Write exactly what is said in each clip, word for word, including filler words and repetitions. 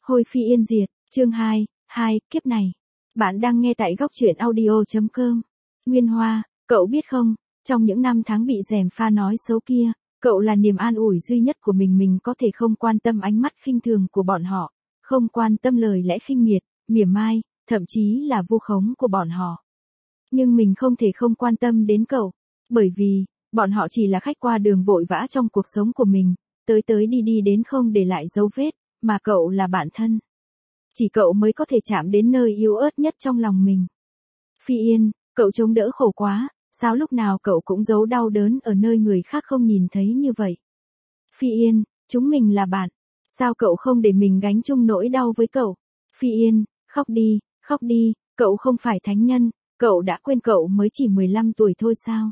Hôi Phi Yên diệt, chương hai, hai, kiếp này. Bạn đang nghe tại góc truyện audio.com. Nguyên Hoa, cậu biết không, trong những năm tháng bị gièm pha nói xấu kia, cậu là niềm an ủi duy nhất của mình. Mình có thể không quan tâm ánh mắt khinh thường của bọn họ, không quan tâm lời lẽ khinh miệt, mỉa mai, thậm chí là vu khống của bọn họ. Nhưng mình không thể không quan tâm đến cậu, bởi vì, bọn họ chỉ là khách qua đường vội vã trong cuộc sống của mình, tới tới đi đi đến không để lại dấu vết, mà cậu là bạn thân. Chỉ cậu mới có thể chạm đến nơi yếu ớt nhất trong lòng mình. Phi Yên, cậu chống đỡ khổ quá, sao lúc nào cậu cũng giấu đau đớn ở nơi người khác không nhìn thấy như vậy? Phi Yên, chúng mình là bạn, sao cậu không để mình gánh chung nỗi đau với cậu? Phi Yên, khóc đi, khóc đi, cậu không phải thánh nhân, cậu đã quên cậu mới chỉ mười lăm tuổi thôi sao?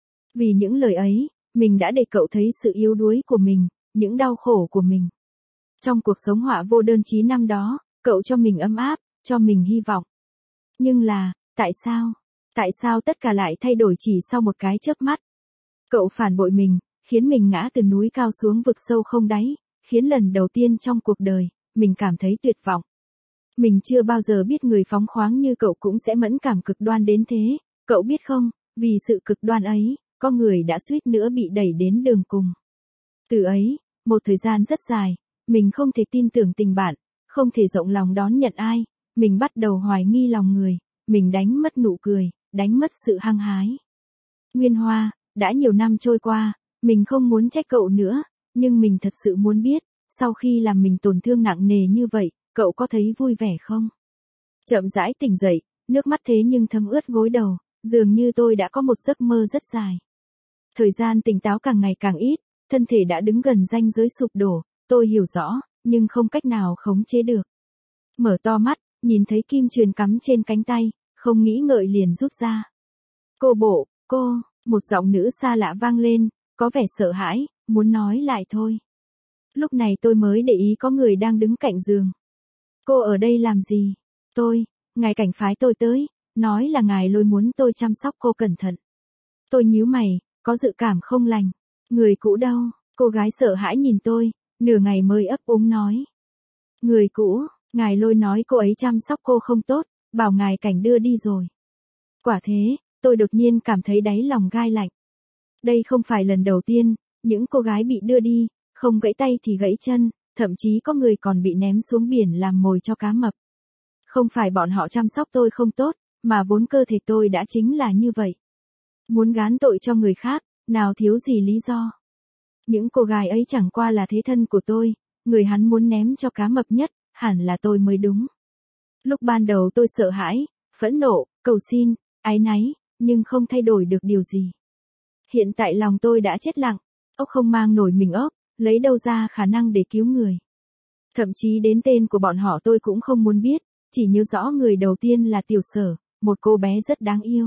Vì những lời ấy, mình đã để cậu thấy sự yếu đuối của mình, những đau khổ của mình. Trong cuộc sống họa vô đơn chí năm đó, cậu cho mình ấm áp, cho mình hy vọng. Nhưng là, tại sao? Tại sao tất cả lại thay đổi chỉ sau một cái chớp mắt? Cậu phản bội mình, khiến mình ngã từ núi cao xuống vực sâu không đáy, khiến lần đầu tiên trong cuộc đời, mình cảm thấy tuyệt vọng. Mình chưa bao giờ biết người phóng khoáng như cậu cũng sẽ mẫn cảm cực đoan đến thế, cậu biết không, vì sự cực đoan ấy, có người đã suýt nữa bị đẩy đến đường cùng. Từ ấy, một thời gian rất dài, mình không thể tin tưởng tình bạn, không thể rộng lòng đón nhận ai, mình bắt đầu hoài nghi lòng người, mình đánh mất nụ cười, đánh mất sự hăng hái. Nguyên Hoa, đã nhiều năm trôi qua, mình không muốn trách cậu nữa, nhưng mình thật sự muốn biết, sau khi làm mình tổn thương nặng nề như vậy, cậu có thấy vui vẻ không? Chậm rãi tỉnh dậy, nước mắt thế nhưng thấm ướt gối đầu, dường như tôi đã có một giấc mơ rất dài. Thời gian tỉnh táo càng ngày càng ít, thân thể đã đứng gần ranh giới sụp đổ, tôi hiểu rõ, nhưng không cách nào khống chế được. Mở to mắt, nhìn thấy kim chuyền cắm trên cánh tay, không nghĩ ngợi liền rút ra. Cô bộ, cô, một giọng nữ xa lạ vang lên, có vẻ sợ hãi, muốn nói lại thôi. Lúc này tôi mới để ý có người đang đứng cạnh giường. Cô ở đây làm gì? Tôi, ngài cảnh phái tôi tới, nói là ngài Lôi muốn tôi chăm sóc cô cẩn thận. Tôi nhíu mày, có dự cảm không lành. Người cũ đâu? Cô gái sợ hãi nhìn tôi, nửa ngày mới ấp úng nói. Người cũ, ngài Lôi nói cô ấy chăm sóc cô không tốt, bảo ngài cảnh đưa đi rồi. Quả thế, tôi đột nhiên cảm thấy đáy lòng gai lạnh. Đây không phải lần đầu tiên, những cô gái bị đưa đi, không gãy tay thì gãy chân, thậm chí có người còn bị ném xuống biển làm mồi cho cá mập. Không phải bọn họ chăm sóc tôi không tốt, mà vốn cơ thể tôi đã chính là như vậy. Muốn gán tội cho người khác, nào thiếu gì lý do. Những cô gái ấy chẳng qua là thế thân của tôi, người hắn muốn ném cho cá mập nhất, hẳn là tôi mới đúng. Lúc ban đầu tôi sợ hãi, phẫn nộ, cầu xin, áy náy, nhưng không thay đổi được điều gì. Hiện tại lòng tôi đã chết lặng, ốc không mang nổi mình ốc, lấy đâu ra khả năng để cứu người. Thậm chí đến tên của bọn họ tôi cũng không muốn biết, chỉ nhớ rõ người đầu tiên là Tiểu Sở, một cô bé rất đáng yêu.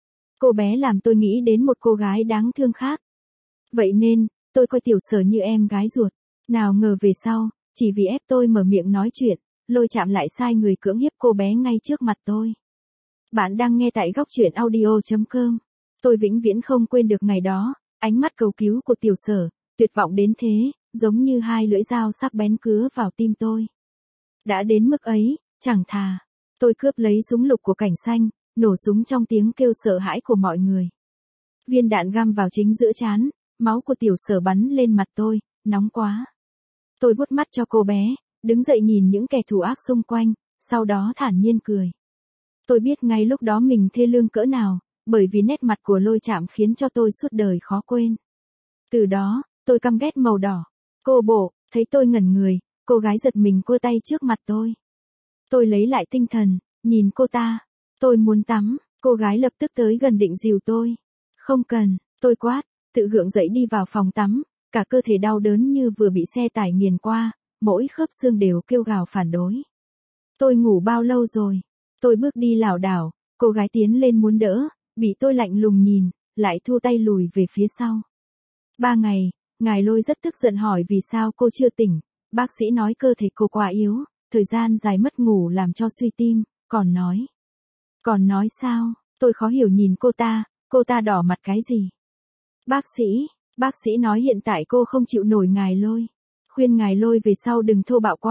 Cô bé làm tôi nghĩ đến một cô gái đáng thương khác. Vậy nên, tôi coi Tiểu Sở như em gái ruột. Nào ngờ về sau, chỉ vì ép tôi mở miệng nói chuyện, Lôi chạm lại sai người cưỡng hiếp cô bé ngay trước mặt tôi. Bạn đang nghe tại góc truyện audio.com. Tôi vĩnh viễn không quên được ngày đó, ánh mắt cầu cứu của Tiểu Sở, tuyệt vọng đến thế, giống như hai lưỡi dao sắc bén cứa vào tim tôi. Đã đến mức ấy, chẳng thà. Tôi cướp lấy súng lục của cảnh xanh, nổ súng trong tiếng kêu sợ hãi của mọi người. Viên đạn găm vào chính giữa trán, máu của Tiểu Sở bắn lên mặt tôi, nóng quá. Tôi vuốt mắt cho cô bé, đứng dậy nhìn những kẻ thù ác xung quanh, sau đó thản nhiên cười. Tôi biết ngay lúc đó mình thê lương cỡ nào, bởi vì nét mặt của Lôi chạm khiến cho tôi suốt đời khó quên. Từ đó, tôi căm ghét màu đỏ. Cô bộ, thấy tôi ngẩn người, cô gái giật mình cua tay trước mặt tôi. Tôi lấy lại tinh thần, nhìn cô ta. Tôi muốn tắm, cô gái lập tức tới gần định dìu tôi. Không cần, tôi quát, tự gượng dậy đi vào phòng tắm, cả cơ thể đau đớn như vừa bị xe tải nghiền qua, mỗi khớp xương đều kêu gào phản đối. Tôi ngủ bao lâu rồi? Tôi bước đi lảo đảo, cô gái tiến lên muốn đỡ, bị tôi lạnh lùng nhìn, lại thu tay lùi về phía sau. Ba ngày, ngài Lôi rất tức giận hỏi vì sao cô chưa tỉnh, bác sĩ nói cơ thể cô quá yếu, thời gian dài mất ngủ làm cho suy tim, còn nói. Còn nói sao? Tôi khó hiểu nhìn cô ta, cô ta đỏ mặt cái gì? Bác sĩ, bác sĩ nói hiện tại cô không chịu nổi ngài Lôi. Khuyên ngài Lôi về sau đừng thô bạo quá,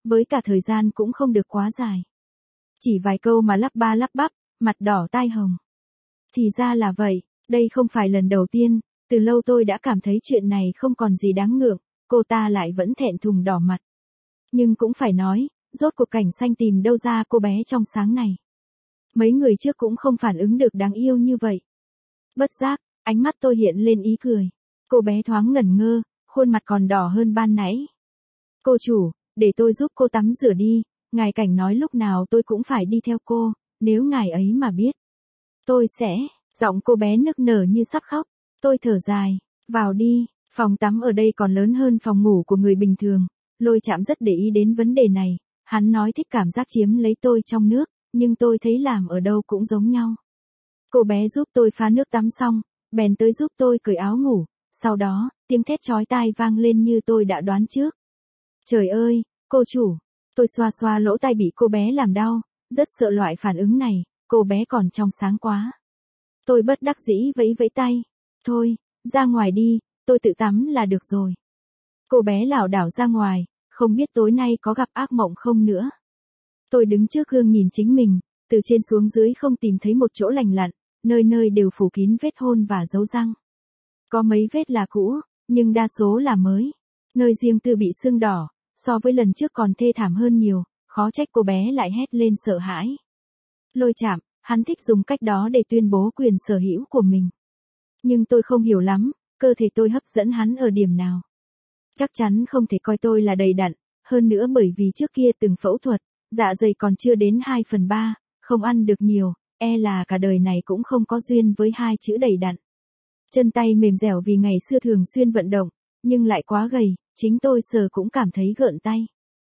với cả thời gian cũng không được quá dài. Chỉ vài câu mà lắp ba lắp bắp, mặt đỏ tai hồng. Thì ra là vậy, đây không phải lần đầu tiên, từ lâu tôi đã cảm thấy chuyện này không còn gì đáng ngượng, cô ta lại vẫn thẹn thùng đỏ mặt. Nhưng cũng phải nói, rốt cuộc Cảnh Xanh tìm đâu ra cô bé trong sáng này. Mấy người trước cũng không phản ứng được đáng yêu như vậy. Bất giác, ánh mắt tôi hiện lên ý cười. Cô bé thoáng ngẩn ngơ, khuôn mặt còn đỏ hơn ban nãy. Cô chủ, để tôi giúp cô tắm rửa đi, ngài Cảnh nói lúc nào tôi cũng phải đi theo cô, nếu ngài ấy mà biết. Tôi sẽ, giọng cô bé nức nở như sắp khóc. Tôi thở dài, vào đi, phòng tắm ở đây còn lớn hơn phòng ngủ của người bình thường. Lôi Chạm rất để ý đến vấn đề này, hắn nói thích cảm giác chiếm lấy tôi trong nước, nhưng tôi thấy làm ở đâu cũng giống nhau. Cô bé giúp tôi pha nước tắm xong, bèn tới giúp tôi cởi áo ngủ, sau đó, tiếng thét chói tai vang lên như tôi đã đoán trước. Trời ơi, cô chủ, tôi xoa xoa lỗ tai bị cô bé làm đau, rất sợ loại phản ứng này, cô bé còn trong sáng quá. Tôi bất đắc dĩ vẫy vẫy tay, thôi, ra ngoài đi, tôi tự tắm là được rồi. Cô bé lảo đảo ra ngoài, không biết tối nay có gặp ác mộng không nữa. Tôi đứng trước gương nhìn chính mình, từ trên xuống dưới không tìm thấy một chỗ lành lặn, nơi nơi đều phủ kín vết hôn và dấu răng. Có mấy vết là cũ, nhưng đa số là mới. Nơi riêng tư bị sưng đỏ, so với lần trước còn thê thảm hơn nhiều, khó trách cô bé lại hét lên sợ hãi. Lôi Chạm, hắn thích dùng cách đó để tuyên bố quyền sở hữu của mình. Nhưng tôi không hiểu lắm, cơ thể tôi hấp dẫn hắn ở điểm nào. Chắc chắn không thể coi tôi là đầy đặn, hơn nữa bởi vì trước kia từng phẫu thuật, dạ dày còn chưa đến hai phần ba, không ăn được nhiều, e là cả đời này cũng không có duyên với hai chữ đầy đặn. Chân tay mềm dẻo vì ngày xưa thường xuyên vận động, nhưng lại quá gầy, chính tôi sờ cũng cảm thấy gợn tay.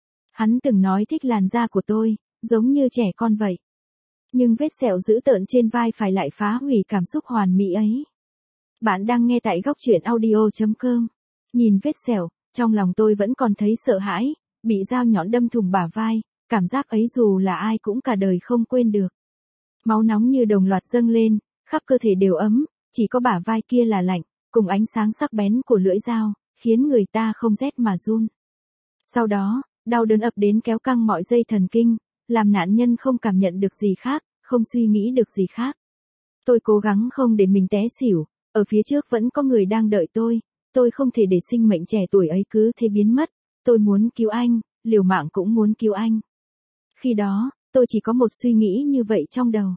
Hắn từng nói thích làn da của tôi, giống như trẻ con vậy. Nhưng vết sẹo dữ tợn trên vai phải lại phá hủy cảm xúc hoàn mỹ ấy. Bạn đang nghe tại góc truyện audio chấm com. Nhìn vết sẹo, trong lòng tôi vẫn còn thấy sợ hãi, bị dao nhọn đâm thủng bả vai, cảm giác ấy dù là ai cũng cả đời không quên được. Máu nóng như đồng loạt dâng lên, khắp cơ thể đều ấm, chỉ có bả vai kia là lạnh, cùng ánh sáng sắc bén của lưỡi dao, khiến người ta không rét mà run. Sau đó, đau đớn ập đến kéo căng mọi dây thần kinh, làm nạn nhân không cảm nhận được gì khác, không suy nghĩ được gì khác. Tôi cố gắng không để mình té xỉu, ở phía trước vẫn có người đang đợi tôi, tôi không thể để sinh mệnh trẻ tuổi ấy cứ thế biến mất, tôi muốn cứu anh, liều mạng cũng muốn cứu anh. Khi đó, tôi chỉ có một suy nghĩ như vậy trong đầu.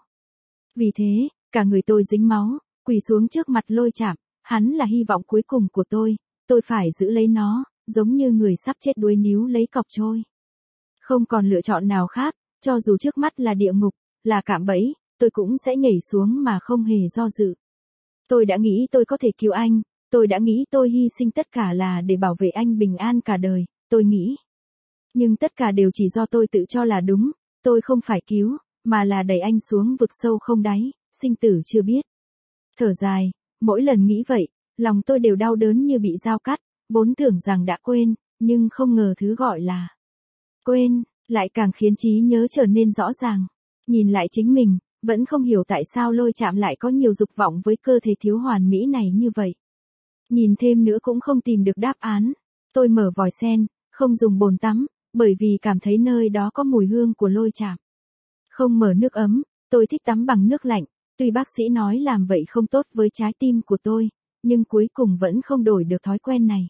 Vì thế, cả người tôi dính máu, quỳ xuống trước mặt Lôi Chạm, hắn là hy vọng cuối cùng của tôi, tôi phải giữ lấy nó, giống như người sắp chết đuối níu lấy cọc trôi. Không còn lựa chọn nào khác, cho dù trước mắt là địa ngục, là cạm bẫy, tôi cũng sẽ nhảy xuống mà không hề do dự. Tôi đã nghĩ tôi có thể cứu anh, tôi đã nghĩ tôi hy sinh tất cả là để bảo vệ anh bình an cả đời, tôi nghĩ. Nhưng tất cả đều chỉ do tôi tự cho là đúng, tôi không phải cứu, mà là đẩy anh xuống vực sâu không đáy, sinh tử chưa biết. Thở dài, mỗi lần nghĩ vậy, lòng tôi đều đau đớn như bị dao cắt, vốn tưởng rằng đã quên, nhưng không ngờ thứ gọi là quên, lại càng khiến trí nhớ trở nên rõ ràng. Nhìn lại chính mình, vẫn không hiểu tại sao Lôi Chạm lại có nhiều dục vọng với cơ thể thiếu hoàn mỹ này như vậy. Nhìn thêm nữa cũng không tìm được đáp án. Tôi mở vòi sen, không dùng bồn tắm, bởi vì cảm thấy nơi đó có mùi hương của Lôi Chạm. Không mở nước ấm, tôi thích tắm bằng nước lạnh, tuy bác sĩ nói làm vậy không tốt với trái tim của tôi, nhưng cuối cùng vẫn không đổi được thói quen này.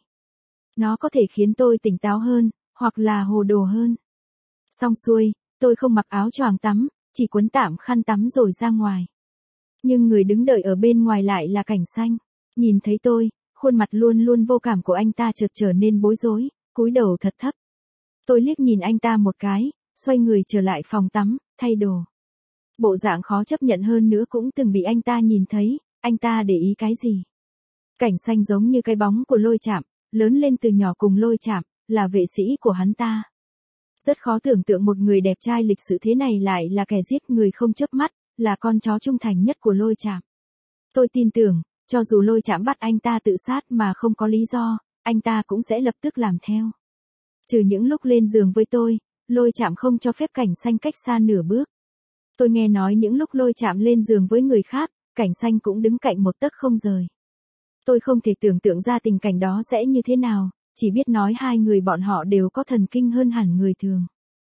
Nó có thể khiến tôi tỉnh táo hơn, hoặc là hồ đồ hơn. Xong xuôi, tôi không mặc áo choàng tắm, chỉ quấn tạm khăn tắm rồi ra ngoài. Nhưng người đứng đợi ở bên ngoài lại là Cảnh Xanh. Nhìn thấy tôi, khuôn mặt luôn luôn vô cảm của anh ta chợt trở nên bối rối, cúi đầu thật thấp. Tôi liếc nhìn anh ta một cái, xoay người trở lại phòng tắm, thay đồ. Bộ dạng khó chấp nhận hơn nữa cũng từng bị anh ta nhìn thấy, anh ta để ý cái gì. Cảnh Xanh giống như cái bóng của Lôi Chạm, lớn lên từ nhỏ cùng Lôi Chạm, là vệ sĩ của hắn ta. Rất khó tưởng tượng một người đẹp trai lịch sự thế này lại là kẻ giết người không chớp mắt, là con chó trung thành nhất của Lôi Chạm. Tôi tin tưởng, cho dù Lôi Chạm bắt anh ta tự sát mà không có lý do, anh ta cũng sẽ lập tức làm theo. Trừ những lúc lên giường với tôi, Lôi Chạm không cho phép Cảnh Xanh cách xa nửa bước. Tôi nghe nói những lúc Lôi Chạm lên giường với người khác, Cảnh Xanh cũng đứng cạnh một tấc không rời. Tôi không thể tưởng tượng ra tình cảnh đó sẽ như thế nào, chỉ biết nói hai người bọn họ đều có thần kinh hơn hẳn người thường.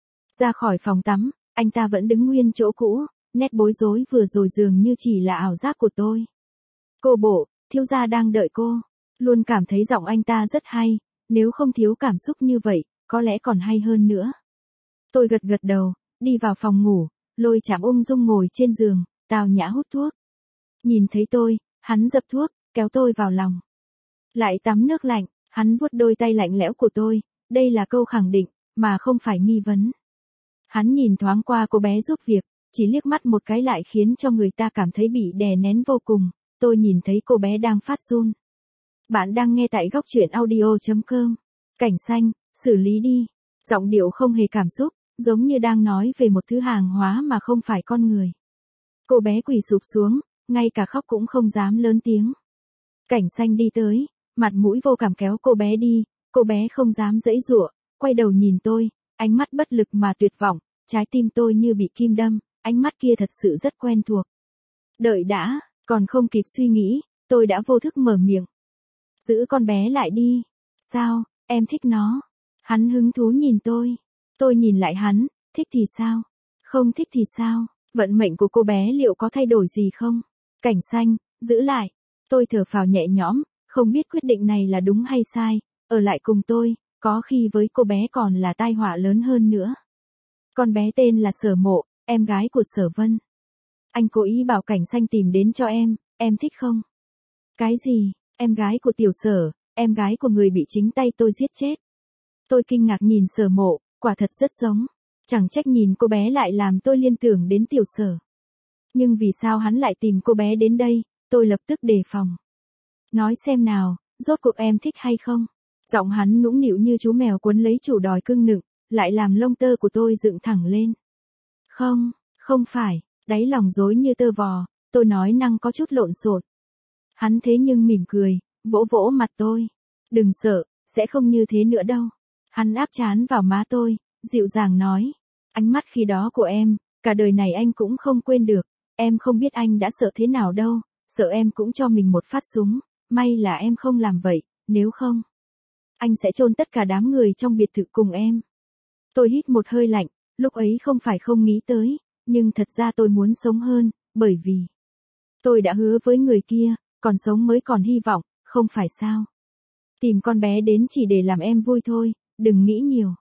Ra khỏi phòng tắm, anh ta vẫn đứng nguyên chỗ cũ, nét bối rối vừa rồi dường như chỉ là ảo giác của tôi. Cô bộ, thiếu gia đang đợi cô. Luôn cảm thấy giọng anh ta rất hay, nếu không thiếu cảm xúc như vậy, có lẽ còn hay hơn nữa. Tôi gật gật đầu, đi vào phòng ngủ, Lôi Chạm ung dung ngồi trên giường, tao nhã hút thuốc. Nhìn thấy tôi, hắn dập thuốc, kéo tôi vào lòng. Lại tắm nước lạnh, hắn vuốt đôi tay lạnh lẽo của tôi, đây là câu khẳng định, mà không phải nghi vấn. Hắn nhìn thoáng qua cô bé giúp việc, chỉ liếc mắt một cái lại khiến cho người ta cảm thấy bị đè nén vô cùng. Tôi nhìn thấy cô bé đang phát run. Bạn đang nghe tại góc truyện audio chấm com. Cảnh xanh, xử lý đi. Giọng điệu không hề cảm xúc, giống như đang nói về một thứ hàng hóa mà không phải con người. Cô bé quỳ sụp xuống, ngay cả khóc cũng không dám lớn tiếng. Cảnh xanh đi tới, mặt mũi vô cảm kéo cô bé đi, cô bé không dám giãy giụa, quay đầu nhìn tôi, ánh mắt bất lực mà tuyệt vọng, trái tim tôi như bị kim đâm, ánh mắt kia thật sự rất quen thuộc. Đợi đã, còn không kịp suy nghĩ, tôi đã vô thức mở miệng. Giữ con bé lại đi. Sao, em thích nó? Hắn hứng thú nhìn tôi. Tôi nhìn lại hắn, thích thì sao? Không thích thì sao? Vận mệnh của cô bé liệu có thay đổi gì không? Cảnh xanh, giữ lại. Tôi thở phào nhẹ nhõm, không biết quyết định này là đúng hay sai, ở lại cùng tôi, có khi với cô bé còn là tai họa lớn hơn nữa. Con bé tên là Sở Mộ, em gái của Sở Vân. Anh cố ý bảo Cảnh xanh tìm đến cho em, em thích không? Cái gì, em gái của Tiểu Sở, em gái của người bị chính tay tôi giết chết. Tôi kinh ngạc nhìn Sở Mộ, quả thật rất giống. Chẳng trách nhìn cô bé lại làm tôi liên tưởng đến Tiểu Sở. Nhưng vì sao hắn lại tìm cô bé đến đây, tôi lập tức đề phòng. Nói xem nào, rốt cuộc em thích hay không? Giọng hắn nũng nịu như chú mèo quấn lấy chủ đòi cưng nựng, lại làm lông tơ của tôi dựng thẳng lên. Không, không phải, đáy lòng rối như tơ vò, tôi nói năng có chút lộn xộn. Hắn thế nhưng mỉm cười, vỗ vỗ mặt tôi. Đừng sợ, sẽ không như thế nữa đâu. Hắn áp trán vào má tôi, dịu dàng nói. Ánh mắt khi đó của em, cả đời này anh cũng không quên được. Em không biết anh đã sợ thế nào đâu, sợ em cũng cho mình một phát súng. May là em không làm vậy, nếu không, anh sẽ chôn tất cả đám người trong biệt thự cùng em. Tôi hít một hơi lạnh, lúc ấy không phải không nghĩ tới, nhưng thật ra tôi muốn sống hơn, bởi vì tôi đã hứa với người kia, còn sống mới còn hy vọng, không phải sao? Tìm con bé đến chỉ để làm em vui thôi, đừng nghĩ nhiều.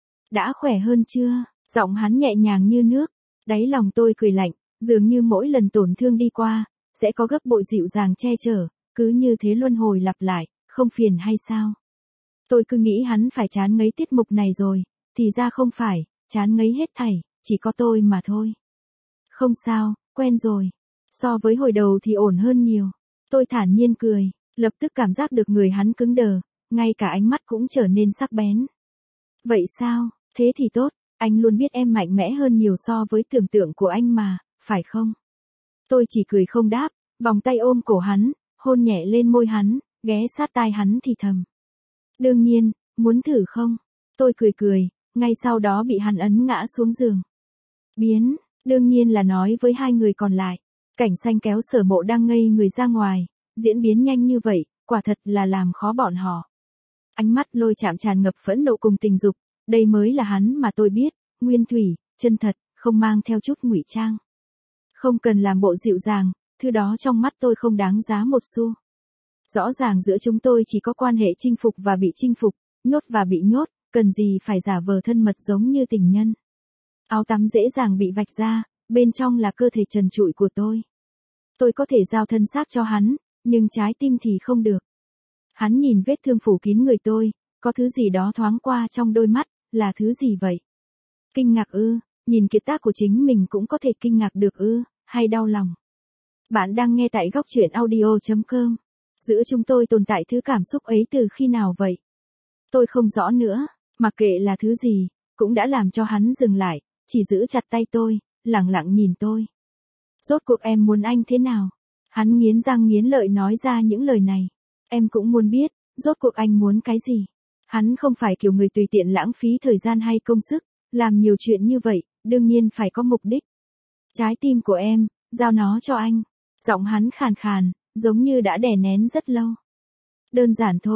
Đã khỏe hơn chưa? Giọng hắn nhẹ nhàng như nước, đáy lòng tôi cười lạnh, dường như mỗi lần tổn thương đi qua, sẽ có gấp bội dịu dàng che chở, cứ như thế luân hồi lặp lại, không phiền hay sao? Tôi cứ nghĩ hắn phải chán ngấy tiết mục này rồi, thì ra không phải, chán ngấy hết thảy, chỉ có tôi mà thôi. Không sao, quen rồi. So với hồi đầu thì ổn hơn nhiều. Tôi thản nhiên cười, lập tức cảm giác được người hắn cứng đờ, ngay cả ánh mắt cũng trở nên sắc bén. Vậy sao, thế thì tốt, anh luôn biết em mạnh mẽ hơn nhiều so với tưởng tượng của anh mà, phải không? Tôi chỉ cười không đáp, vòng tay ôm cổ hắn, hôn nhẹ lên môi hắn, ghé sát tai hắn thì thầm. Đương nhiên, muốn thử không? Tôi cười cười, ngay sau đó bị hắn ấn ngã xuống giường. Biến, đương nhiên là nói với hai người còn lại. Cảnh xanh kéo Sở Mộ đang ngây người ra ngoài, diễn biến nhanh như vậy, quả thật là làm khó bọn họ. Ánh mắt Lôi Chạm tràn ngập phẫn nộ cùng tình dục, đây mới là hắn mà tôi biết, nguyên thủy, chân thật, không mang theo chút ngụy trang. Không cần làm bộ dịu dàng, thứ đó trong mắt tôi không đáng giá một xu. Rõ ràng giữa chúng tôi chỉ có quan hệ chinh phục và bị chinh phục, nhốt và bị nhốt, cần gì phải giả vờ thân mật giống như tình nhân. Áo tắm dễ dàng bị vạch ra, bên trong là cơ thể trần trụi của tôi. Tôi có thể giao thân xác cho hắn, nhưng trái tim thì không được. Hắn nhìn vết thương phủ kín người tôi, có thứ gì đó thoáng qua trong đôi mắt, là thứ gì vậy? Kinh ngạc ư, nhìn kiệt tác của chính mình cũng có thể kinh ngạc được ư, hay đau lòng? Bạn đang nghe tại góc truyện audio chấm com. Giữa chúng tôi tồn tại thứ cảm xúc ấy từ khi nào vậy? Tôi không rõ nữa, mặc kệ là thứ gì, cũng đã làm cho hắn dừng lại, chỉ giữ chặt tay tôi, lặng lặng nhìn tôi. Rốt cuộc em muốn anh thế nào? Hắn nghiến răng nghiến lợi nói ra những lời này. Em cũng muốn biết, rốt cuộc anh muốn cái gì? Hắn không phải kiểu người tùy tiện lãng phí thời gian hay công sức, làm nhiều chuyện như vậy, đương nhiên phải có mục đích. Trái tim của em, giao nó cho anh. Giọng hắn khàn khàn, giống như đã đè nén rất lâu. Đơn giản thôi,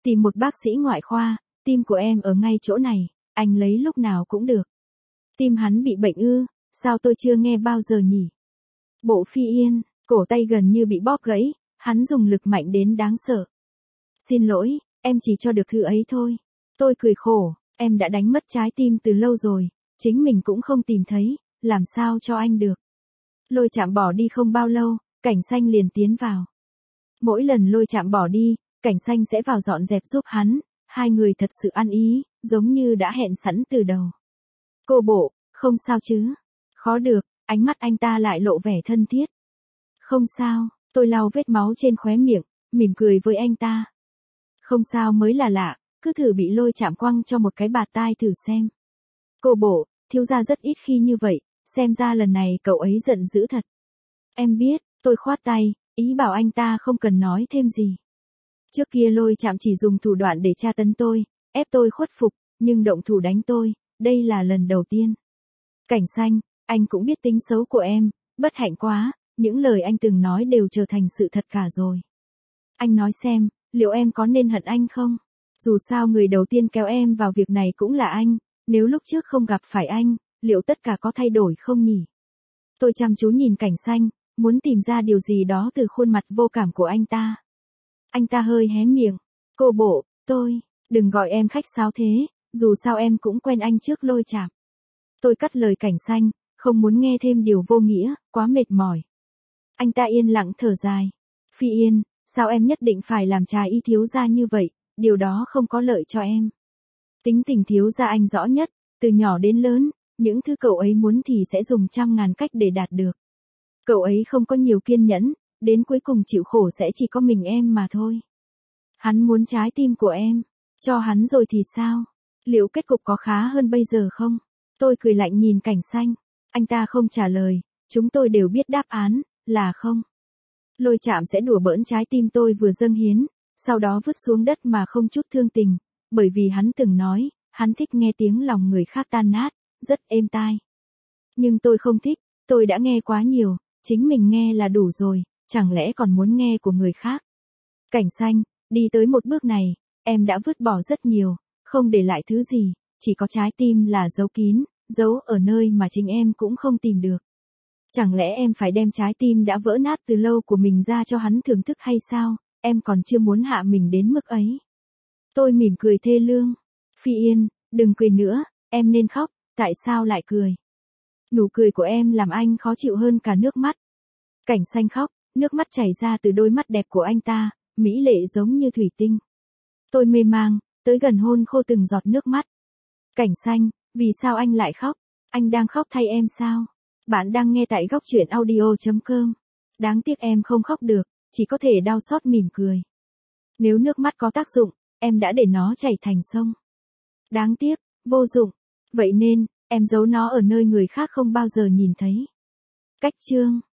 Tìm một bác sĩ ngoại khoa, tim của em ở ngay chỗ này, anh lấy lúc nào cũng được. Tim hắn bị bệnh ư, sao tôi chưa nghe bao giờ nhỉ? Bộ Phi Yên, cổ tay gần như bị bóp gãy, hắn dùng lực mạnh đến đáng sợ. Xin lỗi, em chỉ cho được thứ ấy thôi. Tôi cười khổ, em đã đánh mất trái tim từ lâu rồi, chính mình cũng không tìm thấy, làm sao cho anh được. Lôi Chạm bỏ đi không bao lâu, Cảnh Xanh liền tiến vào. Mỗi lần Lôi Chạm bỏ đi, Cảnh Xanh sẽ vào dọn dẹp giúp hắn, hai người thật sự ăn ý, giống như đã hẹn sẵn từ đầu. Cô Bộ, không sao chứ? Khó được, ánh mắt anh ta lại lộ vẻ thân thiết. Không sao, tôi lau vết máu trên khóe miệng, mỉm cười với anh ta. Không sao mới là lạ, cứ thử bị Lôi Chạm quăng cho một cái bạt tai thử xem. Cô Bộ, thiếu gia rất ít khi như vậy, xem ra lần này cậu ấy giận dữ thật. Em biết, tôi khoát tay, ý bảo anh ta không cần nói thêm gì. Trước kia Lôi Chạm chỉ dùng thủ đoạn để tra tấn tôi, ép tôi khuất phục, nhưng động thủ đánh tôi, đây là lần đầu tiên. Cảnh Xanh, anh cũng biết tính xấu của em, bất hạnh quá, những lời anh từng nói đều trở thành sự thật cả rồi. Anh nói xem, liệu em có nên hận anh không? Dù sao người đầu tiên kéo em vào việc này cũng là anh, nếu lúc trước không gặp phải anh, liệu tất cả có thay đổi không nhỉ? Tôi chăm chú nhìn Cảnh Xanh, muốn tìm ra điều gì đó từ khuôn mặt vô cảm của anh ta. Anh ta hơi hé miệng. Cô Bộ, tôi, đừng gọi em khách sáo thế, dù sao em cũng quen anh trước Lôi Chạm. Tôi cắt lời Cảnh Xanh, không muốn nghe thêm điều vô nghĩa, quá mệt mỏi. Anh ta yên lặng thở dài. Phi Yên, sao em nhất định phải làm trái ý thiếu gia như vậy, điều đó không có lợi cho em. Tính tình thiếu gia anh rõ nhất, từ nhỏ đến lớn, những thứ cậu ấy muốn thì sẽ dùng trăm ngàn cách để đạt được. Cậu ấy không có nhiều kiên nhẫn, đến cuối cùng chịu khổ sẽ chỉ có mình em mà thôi. Hắn muốn trái tim của em, cho hắn rồi thì sao? Liệu kết cục có khá hơn bây giờ không? Tôi cười lạnh nhìn Cảnh Xanh, anh ta không trả lời, chúng tôi đều biết đáp án, là không. Lôi Chạm sẽ đùa bỡn trái tim tôi vừa dâng hiến, sau đó vứt xuống đất mà không chút thương tình, bởi vì hắn từng nói, hắn thích nghe tiếng lòng người khác tan nát, rất êm tai. Nhưng tôi không thích, tôi đã nghe quá nhiều, chính mình nghe là đủ rồi, chẳng lẽ còn muốn nghe của người khác. Cảnh Xanh, đi tới một bước này, em đã vứt bỏ rất nhiều, không để lại thứ gì, chỉ có trái tim là giấu kín, giấu ở nơi mà chính em cũng không tìm được. Chẳng lẽ em phải đem trái tim đã vỡ nát từ lâu của mình ra cho hắn thưởng thức hay sao, em còn chưa muốn hạ mình đến mức ấy. Tôi mỉm cười thê lương. Phi Yên, đừng cười nữa, em nên khóc, tại sao lại cười? Nụ cười của em làm anh khó chịu hơn cả nước mắt. Cảnh Xanh khóc, nước mắt chảy ra từ đôi mắt đẹp của anh ta, mỹ lệ giống như thủy tinh. Tôi mê mang, tới gần hôn khô từng giọt nước mắt. Cảnh Xanh, vì sao anh lại khóc? Anh đang khóc thay em sao? Bạn đang nghe tại góc truyện audio chấm com. Đáng tiếc em không khóc được, chỉ có thể đau xót mỉm cười. Nếu nước mắt có tác dụng, em đã để nó chảy thành sông. Đáng tiếc, vô dụng. Vậy nên, em giấu nó ở nơi người khác không bao giờ nhìn thấy. Cách chương